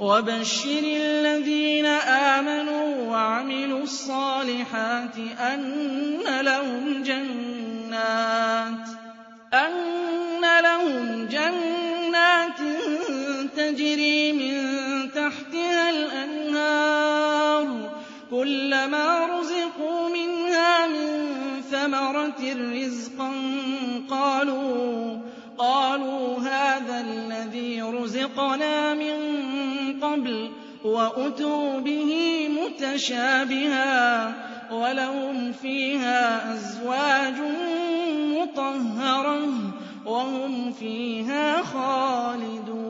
وَبَشِّرِ الَّذِينَ آمَنُوا وَعَمِلُوا الصَّالِحَاتِ أَنَّ لَهُمْ جَنَّاتٍ تَجْرِي مِن تَحْتِهَا الْأَنْهَارُ كُلَّمَا رُزِقُوا مِنْهَا مِن ثَمَرَةٍ رِّزْقًا قَالُوا هَٰذَا الَّذِي رُزِقْنَا مِن قَبْلُ وَأُتُوا بِهِ مُتَشَابِهًا وَلَهُمْ فِيهَا أَزْوَاجٌ مُّطَهَّرَةٌ وَهُمْ فِيهَا خَالِدُونَ